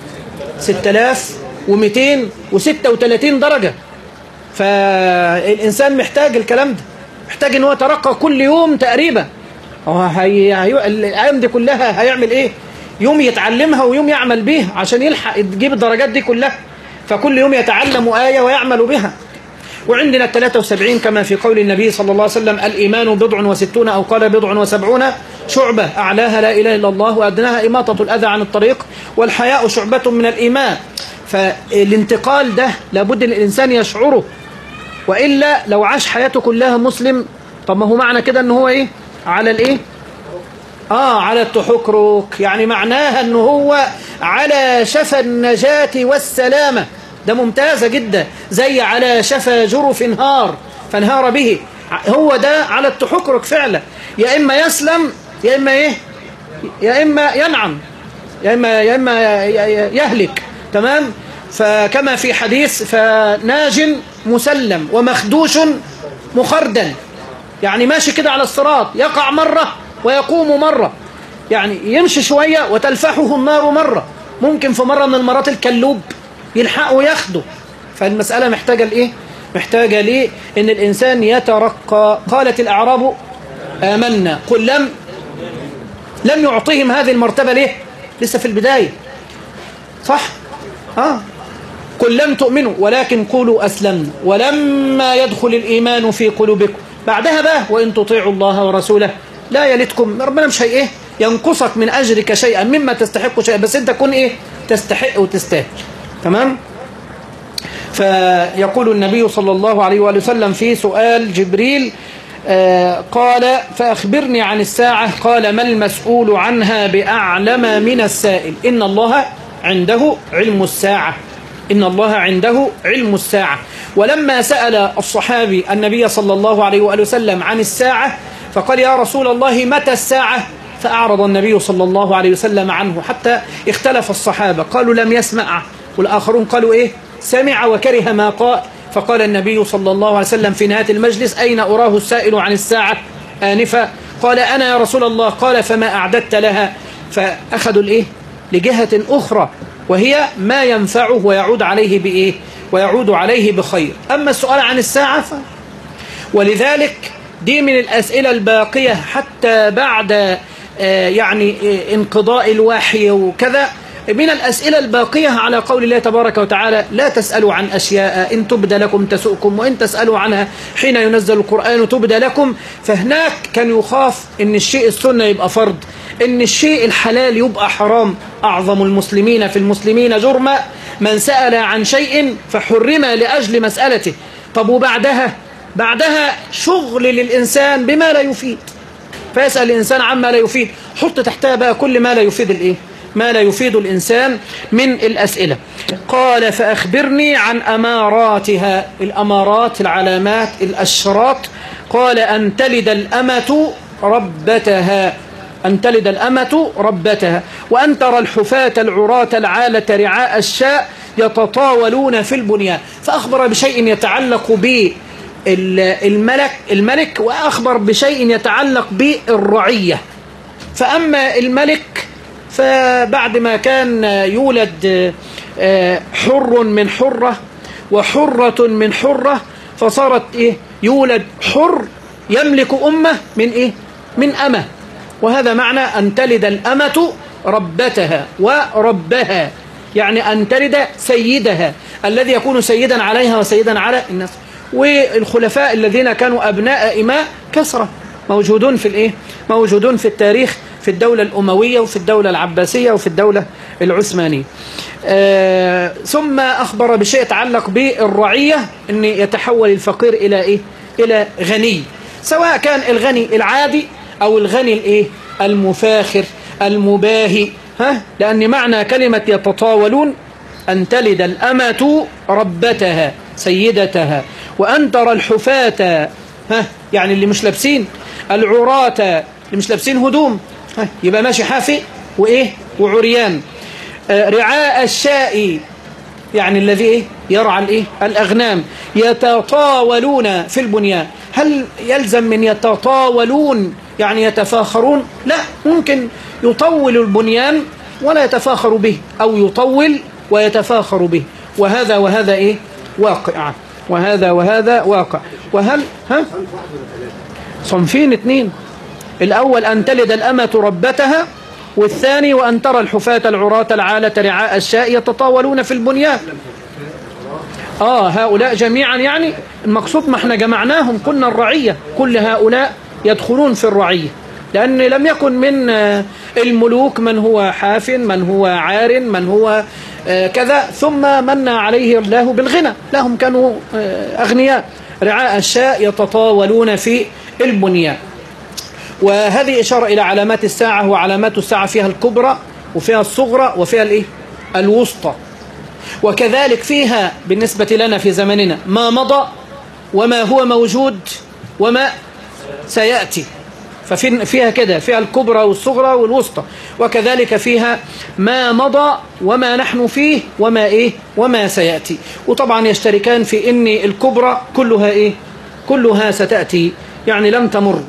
6236 درجة. فالإنسان محتاج الكلام ده، محتاج ان هو يترقى كل يوم تقريبا. الأيام دي كلها هيعمل إيه؟ يوم يتعلمها ويوم يعمل بيها عشان يلحق يجيب الدرجات دي كلها. فكل يوم يتعلم آية ويعمل بها. وعندنا 73 كما في قول النبي صلى الله عليه وسلم الإيمان 67 أو قال 70 شعبة، أعلاها لا إله إلا الله وأدناها إماطة الأذى عن الطريق والحياء شعبة من الإيمان. فالانتقال ده لابد أن الإنسان يشعره، وإلا لو عاش حياته كلها مسلم، طب ما هو معنى كده أنه هو إيه؟ على الإيه؟ على التحكرك، يعني معناها أنه هو على شفا النجاة والسلامة. ده ممتازة جدا، زي على شفا جرف نهار فانهار به. هو ده على التحكرك فعلا، يا إما يسلم يا إما إيه؟ يا إما ينعم يا إما يهلك. تمام؟ فكما في حديث فناج مسلم ومخدوش مخردل، يعني ماشي كده على الصراط، يقع مرة ويقوم مرة، يعني يمشي شوية وتلفحه النار مرة، ممكن في مرة من المرات الكلوب يلحقه وياخده. فالمسألة محتاجة لإيه؟ محتاجة ليه إن الإنسان يترقى. قالت الأعراب آمنا قل لم يعطيهم هذه المرتبة ليه؟ لسه في البداية، صح؟ قل لم تؤمنوا ولكن قولوا أسلمنا ولما يدخل الإيمان في قلوبكم. بعدها بقى وإن تطيعوا الله ورسوله لا يلتكم، ربنا مش إيه؟ ينقصك من أجرك شيئا مما تستحق شيئا، بس أنت كن إيه؟ تستحق وتستاهل. تمام؟ فيقول النبي صلى الله عليه وآله وسلم في سؤال جبريل قال فأخبرني عن الساعة، قال ما المسؤول عنها بأعلم من السائل، إن الله عنده علم الساعة، إن الله عنده علم الساعة. ولما سأل الصحابي النبي صلى الله عليه وآله وسلم عن الساعة فقال يا رسول الله متى الساعة؟ فأعرض النبي صلى الله عليه وسلم عنه حتى اختلف الصحابة، قالوا لم يسمع، والآخرون قالوا إيه؟ سمع وكره ما قال. فقال النبي صلى الله عليه وسلم في نهاية المجلس أين أراه السائل عن الساعة آنفا؟ قال أنا يا رسول الله. قال فما أعددت لها؟ فأخذوا الإيه؟ لجهة أخرى وهي ما ينفعه ويعود عليه بإيه؟ ويعود عليه بخير. أما السؤال عن الساعة ولذلك دي من الأسئلة الباقية حتى بعد يعني انقضاء الوحي وكذا، من الأسئلة الباقية على قول الله تبارك وتعالى لا تسألوا عن أشياء إن تبد لكم تسؤكم وإن تسألوا عنها حين ينزل القرآن تبد لكم. فهناك كان يخاف إن الشيء السنة يبقى فرض، إن الشيء الحلال يبقى حرام. أعظم المسلمين في المسلمين جرما من سأل عن شيء فحرم لأجل مسألته. طب وبعدها شغل للإنسان بما لا يفيد، فيسأل الإنسان عما لا يفيد، حط تحتها بقى كل ما لا يفيد ما لا يفيد الإنسان من الأسئلة. قال فأخبرني عن أماراتها، الأمارات، العلامات، الأشراط. قال أن تلد الأمة ربتها، أن تلد الأمة ربتها، وأن ترى الحفاة العراة العالة رعاء الشاء يتطاولون في البنيان. فأخبر بشيء يتعلق بالملك، وأخبر بشيء يتعلق بالرعية. فأما الملك فبعد ما كان يولد حر من حرة وحرة من حرة، فصارت يولد حر يملك أمة من أمة. وهذا معنى أن تلد الأمة ربتها وربها، يعني أن تلد سيدها الذي يكون سيدا عليها وسيدا على الناس. والخلفاء الذين كانوا أبناء إماء كثرة موجودون في التاريخ، في الدولة الأموية وفي الدولة العباسية وفي الدولة العثمانية. ثم أخبر بشيء يتعلق بالرعية، أن يتحول الفقير إلى غني، سواء كان الغني العادي أو الغني المفاخر المباهي. لأن معنى كلمة يتطاولون أن تلد الأمة ربتها سيدتها، وأن ترى الحفاة، يعني اللي مش لابسين، العراة اللي مش لابسين هدوم، يبقى ماشي حافي وعريان، رعاء الشاء يعني الذي يرعى الأغنام، يتطاولون في البنيان. هل يلزم من يتطاولون يعني يتفاخرون؟ لا، ممكن يطول البنيان ولا يتفاخر به، أو يطول ويتفاخر به. وهذا واقع، وهذا واقع. وهل صنفين اثنين، الأول أن تلد الأمة ربتها، والثاني وأن ترى الحفاة العراة العالة رعاء الشاء يتطاولون في البنيان. هؤلاء جميعا، يعني المقصود ما احنا جمعناهم، كنا الرعية، كل هؤلاء يدخلون في الرعية، لأن لم يكن من الملوك من هو حاف، من هو عار، من هو كذا، ثم من عليه الله بالغنى، لهم كانوا أغنياء. رعاء الشاء يتطاولون في البنيان. وهذه إشارة إلى علامات الساعة، وعلامات الساعة فيها الكبرى وفيها الصغرى وفيها الوسطى. وكذلك فيها بالنسبة لنا في زمننا ما مضى وما هو موجود وما سيأتي، ففيها كده، فيها الكبرى والصغرى والوسطى. وكذلك فيها ما مضى وما نحن فيه وما سيأتي. وطبعا يشتركان في إن الكبرى كلها ستأتي، يعني لم تمر.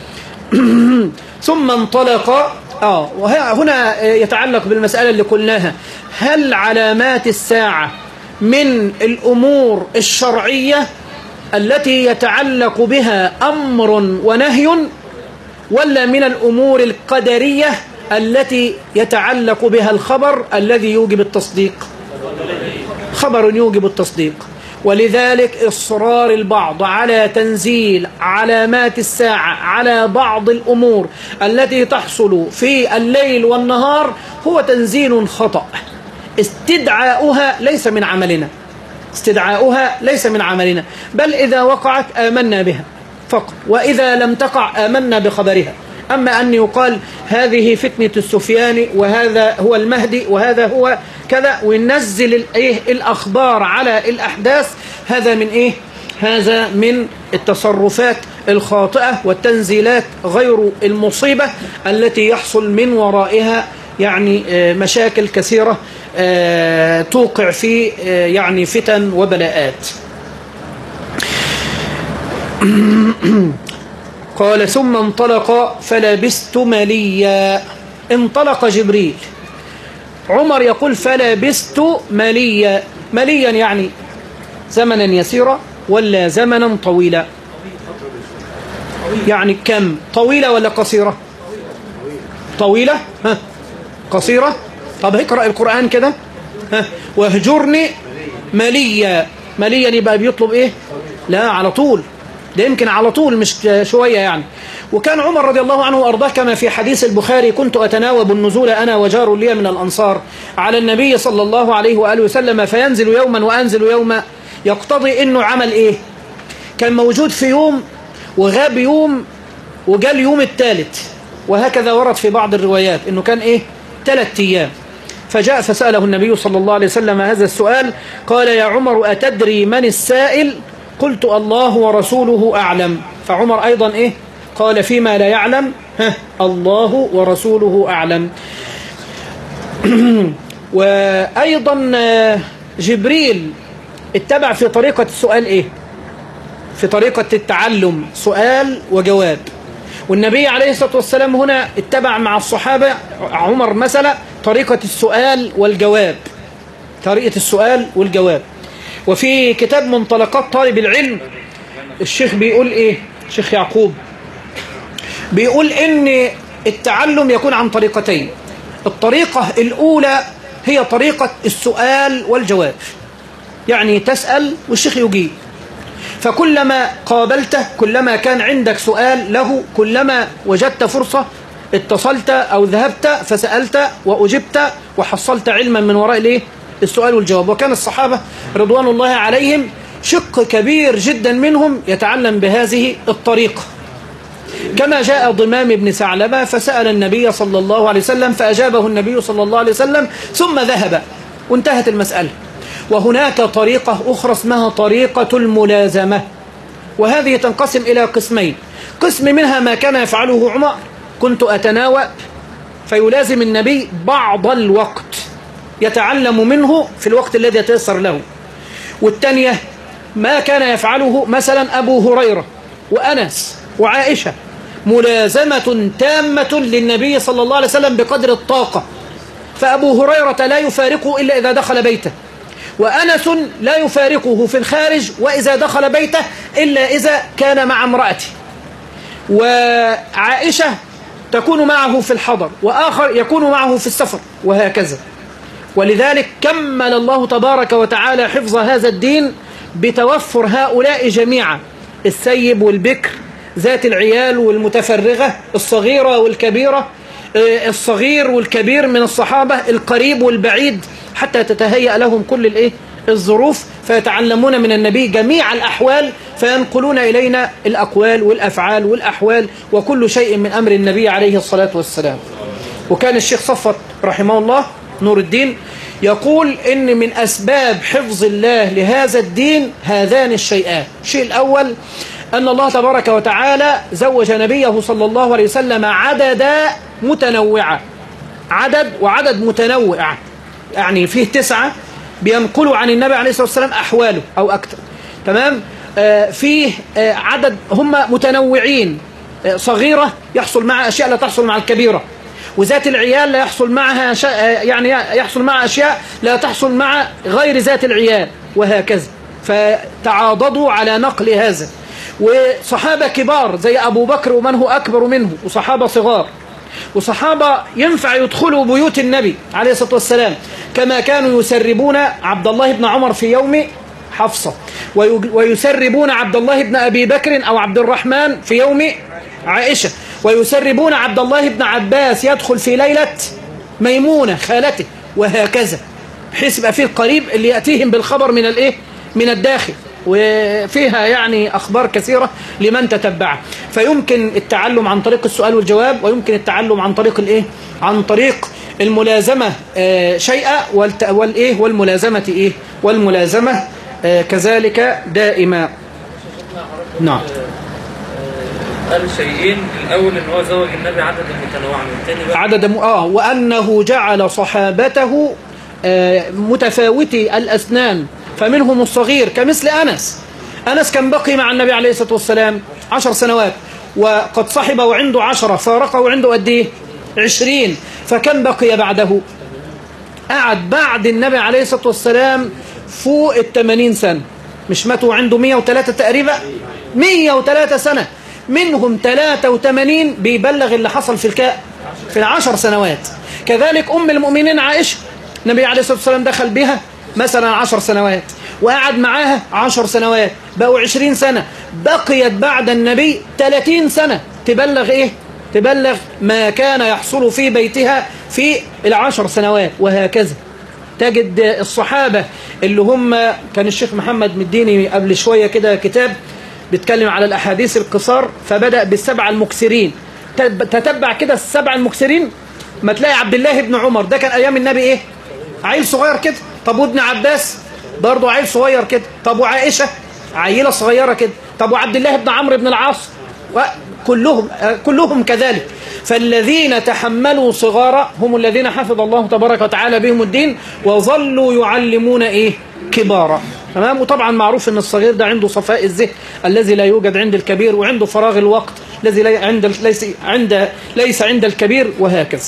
ثم انطلق. وهنا يتعلق بالمسألة اللي قلناها، هل علامات الساعة من الأمور الشرعية التي يتعلق بها أمر ونهي، ولا من الأمور القدرية التي يتعلق بها الخبر الذي يوجب التصديق؟ خبر يوجب التصديق. ولذلك إصرار البعض على تنزيل علامات الساعة على بعض الأمور التي تحصل في الليل والنهار هو تنزيل خطأ. استدعاؤها ليس من عملنا، بل إذا وقعت آمنا بها فقط، وإذا لم تقع آمنا بخبرها. أما أن يقال هذه فتنة السفياني، وهذا هو المهدي، وهذا هو كذا، وننزل الأخبار على الأحداث، هذا من التصرفات الخاطئة والتنزيلات غير المصيبة التي يحصل من ورائها يعني مشاكل كثيرة توقع في يعني فتن وبلاءات. قال ثم انطلق فلبست مليا. انطلق جبريل، عمر يقول فلبست مليا. مليا يعني زمنا يسيرا ولا زمنا طويلا؟ يعني كم؟ طويلة ولا قصيرة؟ طويلة؟ قصيرة؟ طب اقرأ القرآن كده. واهجرني مليا. مليا يبقى بيطلب لا على طول، ده يمكن على طول مش شوية يعني. وكان عمر رضي الله عنه وأرضاه كما في حديث البخاري: كنت أتناوب النزول أنا وجار لي من الأنصار على النبي صلى الله عليه وآله وسلم، فينزل يوما وأنزل يوما، يقتضي إنه عمل إيه؟ كان موجود في يوم وغاب يوم وجاء اليوم الثالث، وهكذا ورد في بعض الروايات إنه كان إيه؟ 3 أيام. فجاء فسأله النبي صلى الله عليه وسلم هذا السؤال، قال: يا عمر أتدري من السائل؟ قلت: الله ورسوله أعلم. فعمر أيضا إيه؟ قال: فيما لا يعلم الله ورسوله أعلم. وأيضا جبريل اتبع في طريقة السؤال إيه؟ في طريقة التعلم سؤال وجواب. والنبي عليه الصلاة والسلام هنا اتبع مع الصحابة عمر مثلا طريقة السؤال والجواب، طريقة السؤال والجواب. وفي كتاب منطلقات طالب العلم الشيخ بيقول إيه؟ الشيخ يعقوب بيقول إن التعلم يكون عن طريقتين. الطريقة الأولى هي طريقة السؤال والجواب، يعني تسأل والشيخ يجيب، فكلما قابلته كلما كان عندك سؤال له، كلما وجدت فرصة اتصلت أو ذهبت فسألت وأجبت وحصلت علما من وراء السؤال والجواب. وكان الصحابة رضوان الله عليهم شق كبير جدا منهم يتعلم بهذه الطريقة، كما جاء ضمام بن ثعلبة فسأل النبي صلى الله عليه وسلم فأجابه النبي صلى الله عليه وسلم ثم ذهب وانتهت المسألة. وهناك طريقة أخرى اسمها طريقة الملازمة، وهذه تنقسم إلى قسمين. قسم منها ما كان يفعله عمر: كنت أتناوب فيلازم النبي بعض الوقت يتعلم منه في الوقت الذي يتيسر له. والثانية ما كان يفعله مثلا أبو هريرة وأنس وعائشة، ملازمة تامة للنبي صلى الله عليه وسلم بقدر الطاقة. فأبو هريرة لا يفارقه إلا إذا دخل بيته، وأنس لا يفارقه في الخارج وإذا دخل بيته إلا إذا كان مع امرأته، وعائشة تكون معه في الحضر وآخر يكون معه في السفر، وهكذا. ولذلك كمل الله تبارك وتعالى حفظ هذا الدين بتوفر هؤلاء جميعا: السيب والبكر، ذات العيال والمتفرغة، الصغيرة والكبيرة، الصغير والكبير من الصحابة، القريب والبعيد، حتى تتهيأ لهم كل الظروف، فيتعلمون من النبي جميع الأحوال، فينقلون إلينا الأقوال والأفعال والأحوال وكل شيء من أمر النبي عليه الصلاة والسلام. وكان الشيخ صفوت رحمه الله نور الدين يقول إن من أسباب حفظ الله لهذا الدين هذان الشيئان: الشيء الأول أن الله تبارك وتعالى زوج نبيه صلى الله عليه وسلم عددا متنوعة، عدد متنوع، يعني فيه 9 بينقلوا عن النبي عليه الصلاة والسلام أحواله أو أكثر، تمام؟ فيه عدد هم متنوعين، صغيرة يحصل معها أشياء لا تحصل مع الكبيرة، وذات العيال لا يحصل معها يعني يحصل معها أشياء لا تحصل مع غير ذات العيال، وهكذا. فتعاضدوا على نقل هذا. وصحابة كبار زي أبو بكر ومن هو أكبر منه، وصحابة صغار، وصحابة ينفع يدخلوا بيوت النبي عليه الصلاة والسلام، كما كانوا يسربون عبد الله بن عمر في يوم حفصة، ويسربون عبد الله بن أبي بكر أو عبد الرحمن في يوم عائشة، ويسربون عبد الله بن عباس يدخل في ليلة ميمونة خالته، وهكذا، بحيث يبقى فيه القريب اللي يأتيهم بالخبر من الداخل، وفيها يعني أخبار كثيرة لمن تتبعها. فيمكن التعلم عن طريق السؤال والجواب، ويمكن التعلم عن طريق عن طريق الملازمة شيئا، والملازمة والملازمة كذلك دائما. نعم. قال شيئين: الأول إن هو زوج النبي عددا متنوعا، والثاني وأنه جعل صحابته متفاوتي الأسنان، فمنهم الصغير كمثل أنس كان بقي مع النبي عليه الصلاة والسلام 10 سنوات، وقد صحب وعنده 10، فارقه وعنده قد ايه 20، فكم بقي بعده؟ قعد بعد النبي عليه الصلاة والسلام فوق 80 سنة، مش ماتوا عنده 103 تقريبا، 103 سنة، منهم 83 بيبلغ اللي حصل في 10 سنوات. كذلك أم المؤمنين عائشة، النبي عليه الصلاة والسلام دخل بها مثلا 10 سنوات، وقعد معاها 10 سنوات، بقوا 20 سنة، بقيت بعد النبي 30 سنة تبلغ إيه؟ تبلغ ما كان يحصل في بيتها في 10 سنوات، وهكذا تجد الصحابة اللي هم كان الشيخ محمد مديني قبل شوية كده كتاب بيتكلم على الأحاديث القصار، فبدأ بالسبعة المكثرين، تتبع كده السبعة المكثرين ما تلاقي عبد الله بن عمر ده كان أيام النبي إيه؟ عيل صغير كده. طب وابن عباس برضه عيل صغير كده. طب وعائشة عيلة صغيرة كده. طب وعبد الله بن عمرو بن العاص، كلهم كذلك. فالذين تحملوا صغارا هم الذين حفظ الله تبارك وتعالى بهم الدين وظلوا يعلمون إيه؟ كبارا. تمام. وطبعا معروف ان الصغير ده عنده صفاء الذهن الذي لا يوجد عند الكبير، وعنده فراغ الوقت الذي ليس عند الكبير، وهكذا.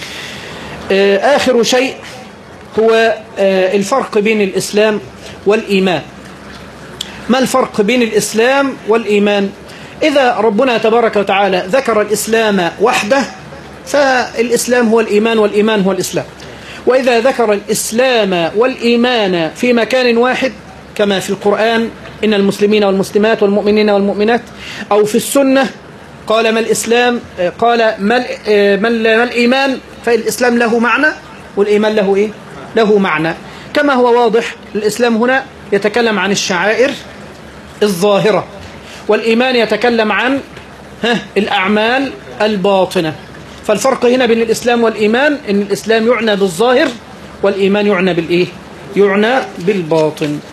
آخر شيء هو الفرق بين الإسلام والإيمان. ما الفرق بين الإسلام والإيمان؟ إذا ربنا تبارك وتعالى ذكر الإسلام وحده فالإسلام هو الإيمان والإيمان هو الإسلام، وإذا ذكر الإسلام والإيمان في مكان واحد كما في القرآن إن المسلمين والمسلمات والمؤمنين والمؤمنات، أو في السنة قال ما الإسلام، قال ما الإيمان، فالإسلام له معنى والإيمان له إيه؟ له معنى. كما هو واضح الإسلام هنا يتكلم عن الشعائر الظاهرة، والإيمان يتكلم عن الأعمال الباطنة. فالفرق هنا بين الإسلام والإيمان إن الإسلام يعنى بالظاهر والإيمان يعنى بالإيه؟ يعنى بالباطن.